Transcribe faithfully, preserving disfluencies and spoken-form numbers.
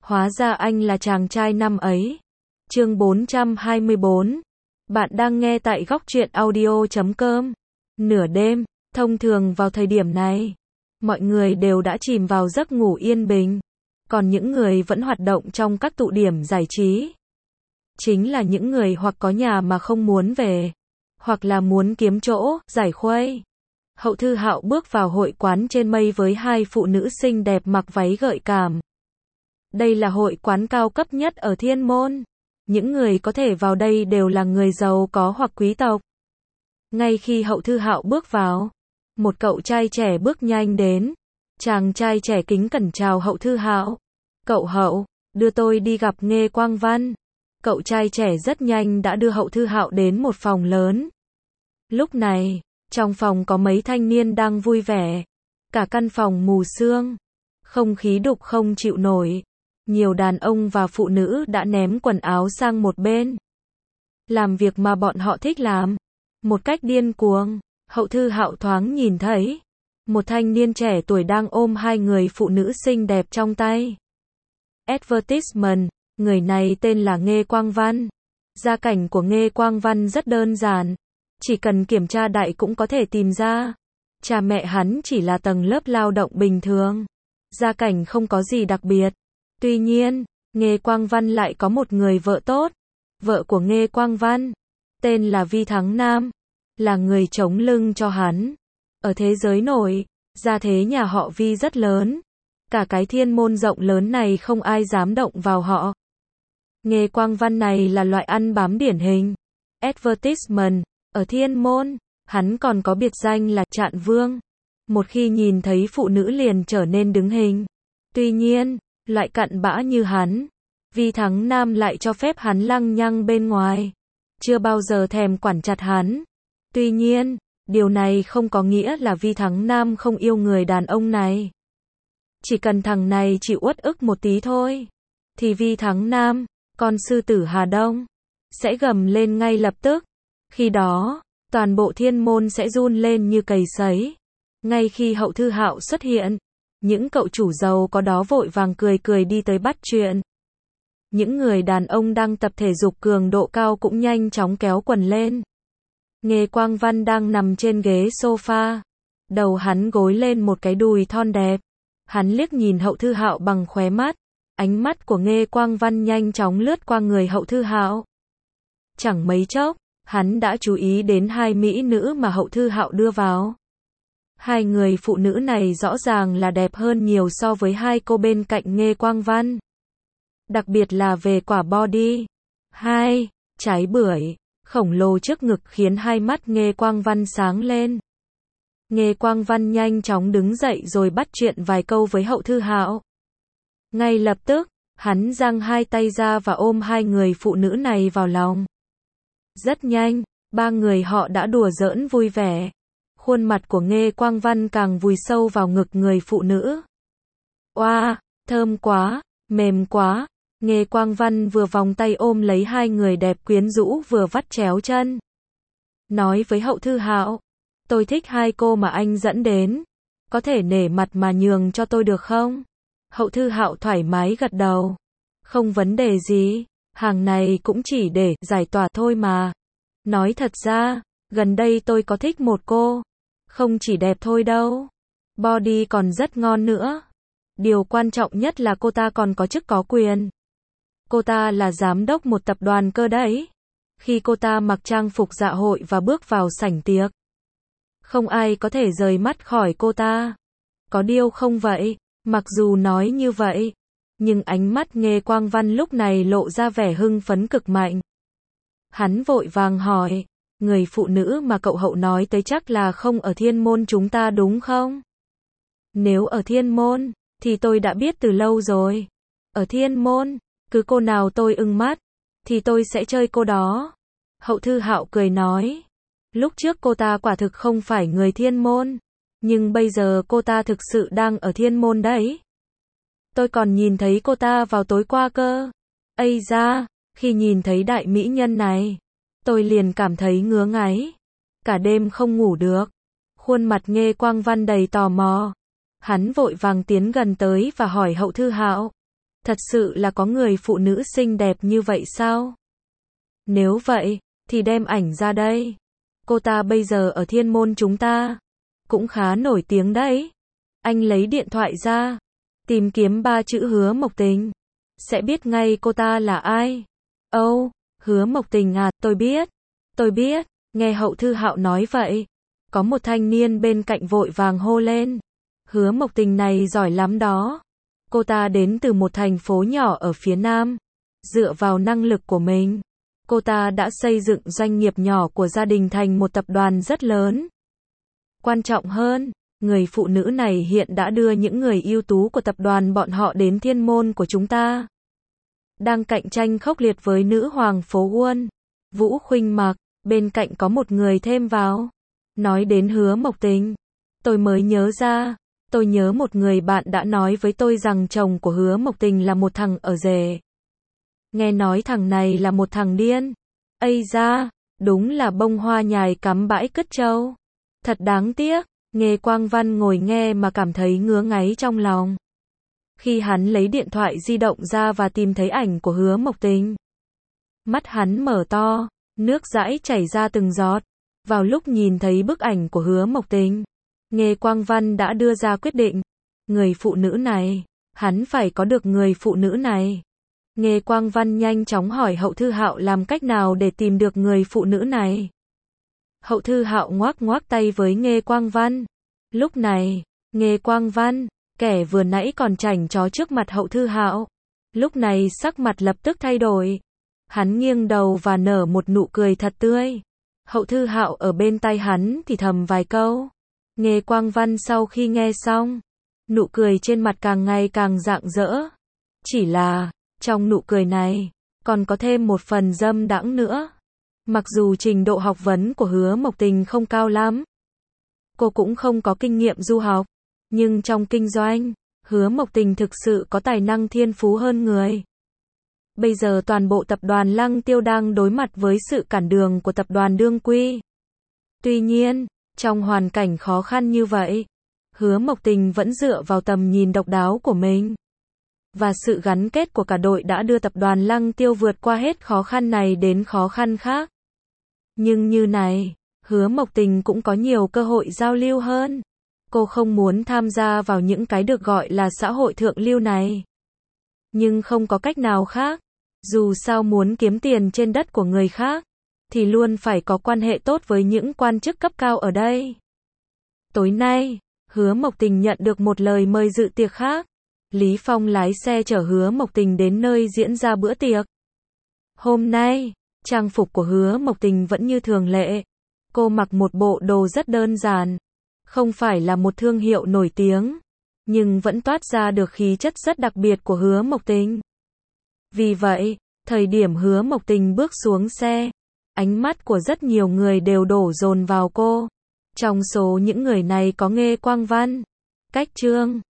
Hóa ra anh là chàng trai năm ấy. Chương bốn trăm hai mươi bốn. Bạn đang nghe tại góc truyện audio chấm com. Nửa đêm, thông thường vào thời điểm này, mọi người đều đã chìm vào giấc ngủ yên bình. Còn những người vẫn hoạt động trong các tụ điểm giải trí, chính là những người hoặc có nhà mà không muốn về, hoặc là muốn kiếm chỗ, giải khuây. Hậu Thư Hạo bước vào hội quán trên mây với hai phụ nữ xinh đẹp mặc váy gợi cảm. Đây là hội quán cao cấp nhất ở Thiên Môn. Những người có thể vào đây đều là người giàu có hoặc quý tộc. Ngay khi Hậu Thư Hạo bước vào, một cậu trai trẻ bước nhanh đến. Chàng trai trẻ kính cẩn chào Hậu Thư Hạo. Cậu Hậu, đưa tôi đi gặp Nghê Quang Văn. Cậu trai trẻ rất nhanh đã đưa Hậu Thư Hạo đến một phòng lớn. Lúc này, trong phòng có mấy thanh niên đang vui vẻ. Cả căn phòng mù sương. Không khí đục không chịu nổi. Nhiều đàn ông và phụ nữ đã ném quần áo sang một bên. Làm việc mà bọn họ thích làm. Một cách điên cuồng. Hậu Thư Hạo thoáng nhìn thấy một thanh niên trẻ tuổi đang ôm hai người phụ nữ xinh đẹp trong tay. Advertisement. Người này tên là Nghê Quang Văn. Gia cảnh của Nghê Quang Văn rất đơn giản. Chỉ cần kiểm tra đại cũng có thể tìm ra. Cha mẹ hắn chỉ là tầng lớp lao động bình thường. Gia cảnh không có gì đặc biệt. Tuy nhiên, Nghê Quang Văn lại có một người vợ tốt. Vợ của Nghê Quang Văn, tên là Vi Thắng Nam, là người chống lưng cho hắn. Ở thế giới nổi, gia thế nhà họ Vi rất lớn. Cả cái Thiên Môn rộng lớn này không ai dám động vào họ. Nghê Quang Văn này là loại ăn bám điển hình. Advertisement. Ở Thiên Môn, hắn còn có biệt danh là Trạn Vương. Một khi nhìn thấy phụ nữ liền trở nên đứng hình. Tuy nhiên, loại cặn bã như hắn, Vi Thắng Nam lại cho phép hắn lăng nhăng bên ngoài. Chưa bao giờ thèm quản chặt hắn. Tuy nhiên, điều này không có nghĩa là Vi Thắng Nam không yêu người đàn ông này. Chỉ cần thằng này chịu uất ức một tí thôi, thì Vi Thắng Nam, con sư tử Hà Đông, sẽ gầm lên ngay lập tức. Khi đó, toàn bộ Thiên Môn sẽ run lên như cầy sấy. Ngay khi Hậu Thư Hạo xuất hiện, những cậu chủ giàu có đó vội vàng cười cười đi tới bắt chuyện. Những người đàn ông đang tập thể dục cường độ cao cũng nhanh chóng kéo quần lên. Nghê Quang Văn đang nằm trên ghế sofa. Đầu hắn gối lên một cái đùi thon đẹp. Hắn liếc nhìn Hậu Thư Hạo bằng khóe mắt. Ánh mắt của Nghê Quang Văn nhanh chóng lướt qua người Hậu Thư Hạo. Chẳng mấy chốc, hắn đã chú ý đến hai mỹ nữ mà Hậu Thư Hạo đưa vào. Hai người phụ nữ này rõ ràng là đẹp hơn nhiều so với hai cô bên cạnh Nghê Quang Văn. Đặc biệt là về quả body. Hai, trái bưởi, khổng lồ trước ngực khiến hai mắt Nghê Quang Văn sáng lên. Nghê Quang Văn nhanh chóng đứng dậy rồi bắt chuyện vài câu với Hậu Thư Hạo. Ngay lập tức, hắn giang hai tay ra và ôm hai người phụ nữ này vào lòng. Rất nhanh, ba người họ đã đùa giỡn vui vẻ. Khuôn mặt của Nghê Quang Văn càng vùi sâu vào ngực người phụ nữ. Oa, thơm quá, mềm quá. Nghê Quang Văn vừa vòng tay ôm lấy hai người đẹp quyến rũ vừa vắt chéo chân. Nói với Hậu Thư Hạo, tôi thích hai cô mà anh dẫn đến. Có thể nể mặt mà nhường cho tôi được không? Hậu Thư Hạo thoải mái gật đầu. Không vấn đề gì, hàng này cũng chỉ để giải tỏa thôi mà. Nói thật ra, gần đây tôi có thích một cô. Không chỉ đẹp thôi đâu. Body còn rất ngon nữa. Điều quan trọng nhất là cô ta còn có chức có quyền. Cô ta là giám đốc một tập đoàn cơ đấy. Khi cô ta mặc trang phục dạ hội và bước vào sảnh tiệc, không ai có thể rời mắt khỏi cô ta. Có điều không vậy? Mặc dù nói như vậy, nhưng ánh mắt Nghê Quang Văn lúc này lộ ra vẻ hưng phấn cực mạnh. Hắn vội vàng hỏi, người phụ nữ mà cậu Hậu nói tới chắc là không ở Thiên Môn chúng ta đúng không? Nếu ở Thiên Môn, thì tôi đã biết từ lâu rồi. Ở Thiên Môn, cứ cô nào tôi ưng mắt, thì tôi sẽ chơi cô đó. Hậu Thư Hạo cười nói, lúc trước cô ta quả thực không phải người Thiên Môn, nhưng bây giờ cô ta thực sự đang ở Thiên Môn đấy. Tôi còn nhìn thấy cô ta vào tối qua cơ. Ây da, khi nhìn thấy đại mỹ nhân này, tôi liền cảm thấy ngứa ngáy. Cả đêm không ngủ được. Khuôn mặt Nghê Quang Văn đầy tò mò. Hắn vội vàng tiến gần tới và hỏi Hậu Thư Hạo, Thật sự là có người phụ nữ xinh đẹp như vậy sao? Nếu vậy, thì đem ảnh ra đây. Cô ta bây giờ ở thiên môn chúng ta. Cũng khá nổi tiếng đấy. Anh lấy điện thoại ra. Tìm kiếm ba chữ Hứa Mộc Tình. Sẽ biết ngay cô ta là ai. Âu, oh, Hứa Mộc Tình à, tôi biết. Tôi biết. Nghe Hậu Thư Hạo nói vậy. Có một thanh niên bên cạnh vội vàng hô lên. Hứa Mộc Tình này giỏi lắm đó. Cô ta đến từ một thành phố nhỏ ở phía Nam. Dựa vào năng lực của mình, cô ta đã xây dựng doanh nghiệp nhỏ của gia đình thành một tập đoàn rất lớn. Quan trọng hơn, người phụ nữ này hiện đã đưa những người ưu tú của tập đoàn bọn họ đến thiên môn của chúng ta. Đang cạnh tranh khốc liệt với nữ hoàng phố Wall, Vũ Khuynh Mặc, bên cạnh có một người thêm vào. Nói đến Hứa Mộc Tình, tôi mới nhớ ra, tôi nhớ một người bạn đã nói với tôi rằng chồng của Hứa Mộc Tình là một thằng ở rể. Nghe nói thằng này là một thằng điên. Ây da, đúng là bông hoa nhài cắm bãi cứt trâu. Thật đáng tiếc, Nghê Quang Văn ngồi nghe mà cảm thấy ngứa ngáy trong lòng. Khi hắn lấy điện thoại di động ra và tìm thấy ảnh của Hứa Mộc Tình, mắt hắn mở to, nước dãi chảy ra từng giọt. Vào lúc nhìn thấy bức ảnh của Hứa Mộc Tình, Nghê Quang Văn đã đưa ra quyết định. Người phụ nữ này, hắn phải có được người phụ nữ này. Nghê Quang Văn nhanh chóng hỏi Hậu Thư Hạo làm cách nào để tìm được người phụ nữ này. Hậu Thư Hạo ngoác ngoác tay với Nghê Quang Văn. Lúc này, Nghê Quang Văn, kẻ vừa nãy còn chảnh chó trước mặt Hậu Thư Hạo, lúc này sắc mặt lập tức thay đổi. Hắn nghiêng đầu và nở một nụ cười thật tươi. Hậu Thư Hạo ở bên tai hắn thì thầm vài câu. Nghê Quang Văn sau khi nghe xong, nụ cười trên mặt càng ngày càng rạng rỡ. Chỉ là, trong nụ cười này, còn có thêm một phần dâm đãng nữa. Mặc dù trình độ học vấn của Hứa Mộc Tình không cao lắm, cô cũng không có kinh nghiệm du học, nhưng trong kinh doanh, Hứa Mộc Tình thực sự có tài năng thiên phú hơn người. Bây giờ toàn bộ tập đoàn Lăng Tiêu đang đối mặt với sự cản đường của tập đoàn Đương Quy. Tuy nhiên, trong hoàn cảnh khó khăn như vậy, Hứa Mộc Tình vẫn dựa vào tầm nhìn độc đáo của mình. Và sự gắn kết của cả đội đã đưa tập đoàn Lăng Tiêu vượt qua hết khó khăn này đến khó khăn khác. Nhưng như này, Hứa Mộc Tình cũng có nhiều cơ hội giao lưu hơn. Cô không muốn tham gia vào những cái được gọi là xã hội thượng lưu này. Nhưng không có cách nào khác. Dù sao muốn kiếm tiền trên đất của người khác, thì luôn phải có quan hệ tốt với những quan chức cấp cao ở đây. Tối nay, Hứa Mộc Tình nhận được một lời mời dự tiệc khác. Lý Phong lái xe chở Hứa Mộc Tình đến nơi diễn ra bữa tiệc. Hôm nay, trang phục của Hứa Mộc Tình vẫn như thường lệ. Cô mặc một bộ đồ rất đơn giản. Không phải là một thương hiệu nổi tiếng, nhưng vẫn toát ra được khí chất rất đặc biệt của Hứa Mộc Tình. Vì vậy, thời điểm Hứa Mộc Tình bước xuống xe, ánh mắt của rất nhiều người đều đổ dồn vào cô. Trong số những người này có Nghê Quang Văn, Cách Trương,